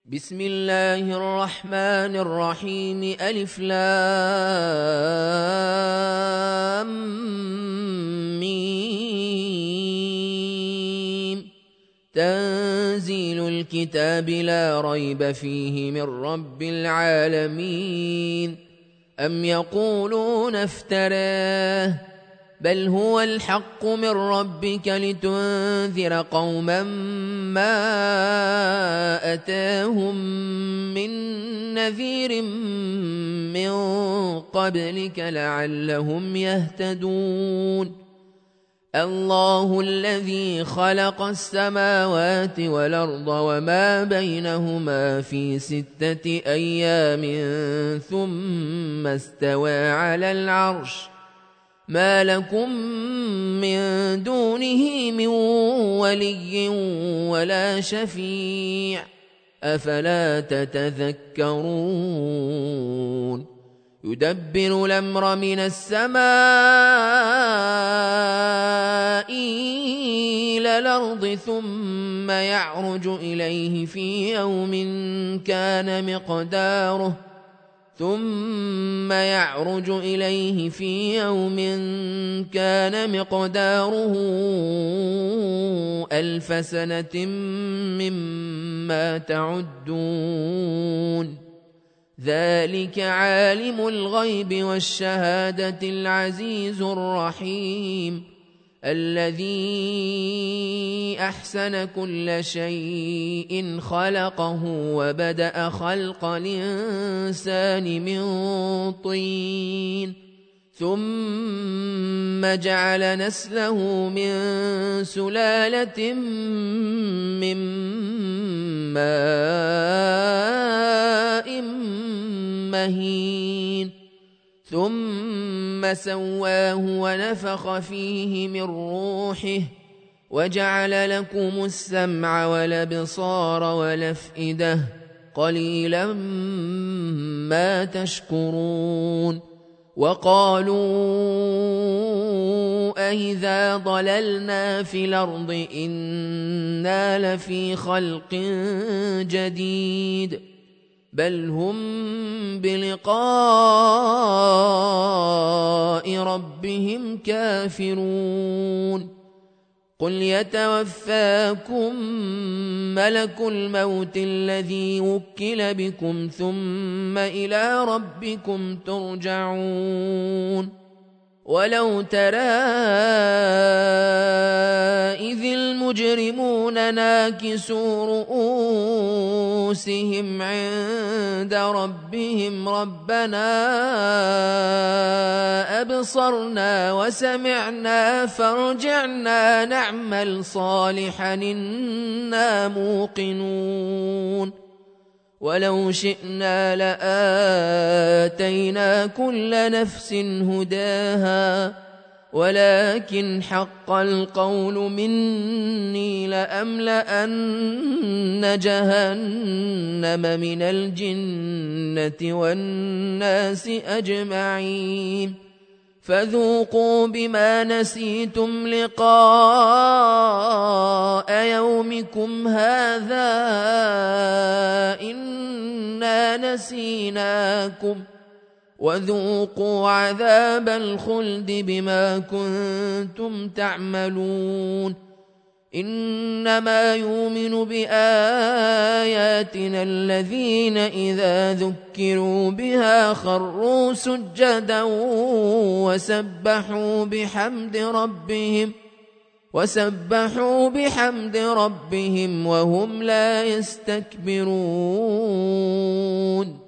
بسم الله الرحمن الرحيم ألف لام ميم تنزيل الكتاب لا ريب فيه من رب العالمين أم يقولون افتراه بل هو الحق من ربك لتنذر قوما ما أتاهم من نذير من قبلك لعلهم يهتدون الله الذي خلق السماوات والأرض وما بينهما في 6 أيام ثم استوى على العرش ما لكم من دونه من ولي ولا شفيع أفلا تتذكرون يدبر الأمر من السماء إلى الأرض ثم يعرج إليه في يوم كان مقداره 1000 سنة مما تعدون ذلك عالم الغيب والشهادة العزيز الرحيم الذي أحسن كل شيء خلقه وبدأ خلق الإنسان من طين ثم جعل نسله من سلالة من ماء مهين ثم سواه ونفخ فيه من روحه وجعل لكم السمع والأبصار والأفئدة قليلا ما تشكرون وقالوا أإذا ضللنا في الأرض إنا لفي خلق جديد بل هم بلقاء ربهم كافرون قل يتوفاكم ملك الموت الذي وكل بكم ثم إلى ربكم ترجعون ولو ترى إذ المجرمون ناكسوا رؤوسهم عند ربهم ربنا أبصرنا وسمعنا فارجعنا نعمل صالحا إنا موقنون ولو شئنا لآتينا كل نفس هداها ولكن حق القول مني لأملأن جهنم من الجنة والناس أجمعين فذوقوا بما نسيتم لقاء يومكم هذا إنا نسيناكم وذوقوا عذاب الخلد بما كنتم تعملون إنما يؤمن بآياتنا الذين إذا ذكروا بها خروا سجدا وسبحوا بحمد ربهم وهم لا يستكبرون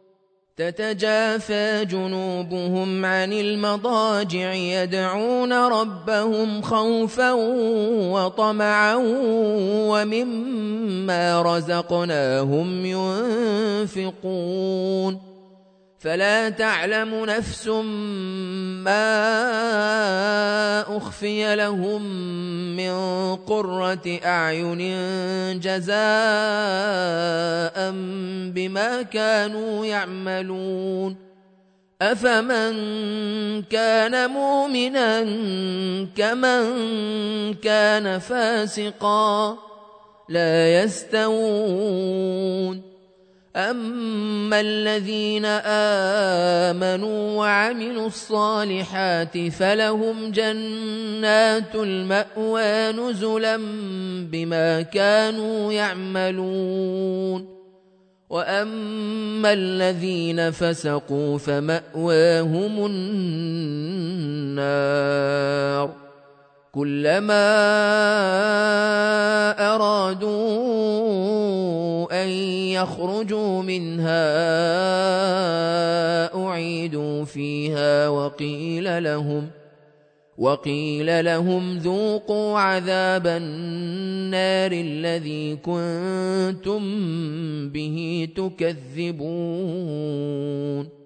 تتجافى جنوبهم عن المضاجع يدعون ربهم خوفا وطمعا ومما رزقناهم ينفقون فلا تعلم نفس ما أخفي لهم من قرة أعين جزاء بما كانوا يعملون أفمن كان مؤمنا كمن كان فاسقا لا يستوون أما الذين آمنوا وعملوا الصالحات فلهم جنات المأوى نزلا بما كانوا يعملون. وأما الذين فسقوا فمأواهم النار كلما أرادوا أن يخرجوا منها أعيدوا فيها وقيل لهم ذوقوا عذاب النار الذي كنتم به تكذبون.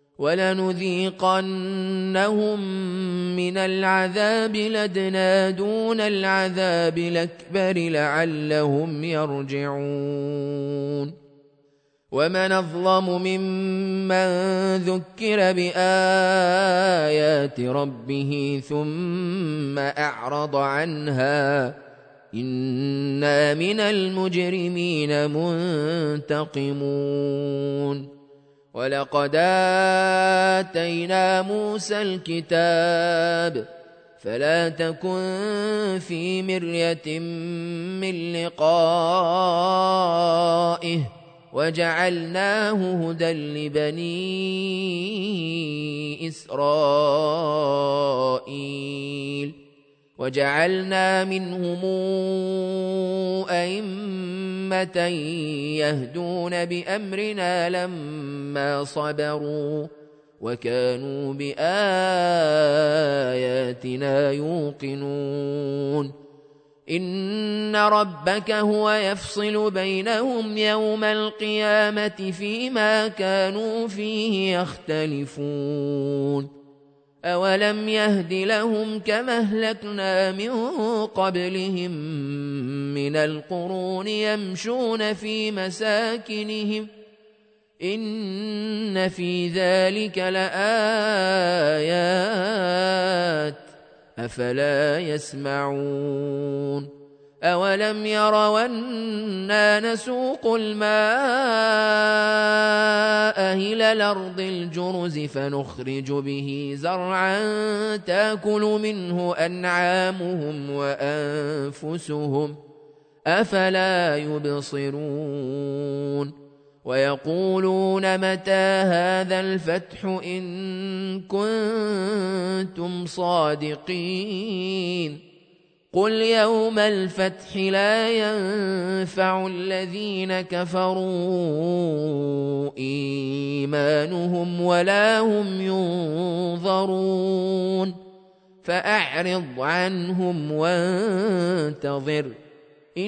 ولنذيقنهم من العذاب الأدنى دون العذاب الأكبر لعلهم يرجعون. ومن أظلم ممن ذكر بآيات ربه ثم أعرض عنها إنا من المجرمين منتقمون. ولقد آتينا موسى الكتاب فلا تكن في مرية من لقائه وجعلناه هدى لبني إسرائيل وجعلنا منهم أئمة يهدون بأمرنا لما صبروا وكانوا بآياتنا يوقنون. إن ربك هو يفصل بينهم يوم القيامة فيما كانوا فيه يختلفون. أولم يهد لهم كما أهلكنا من قبلهم من القرون يمشون في مساكنهم إن في ذلك لآيات أفلا يسمعون. أولم يروا أنا نسوق الماء إلى الأرض الجرز فنخرج به زرعا تأكل منه أنعامهم وأنفسهم أفلا يبصرون. ويقولون متى هذا الفتح إن كنتم صادقين قل يوم الفتح لا ينفع الذين كفروا إيمانهم ولا هم ينظرون فأعرض عنهم وانتظر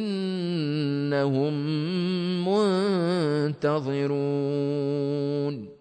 إنهم منتظرون.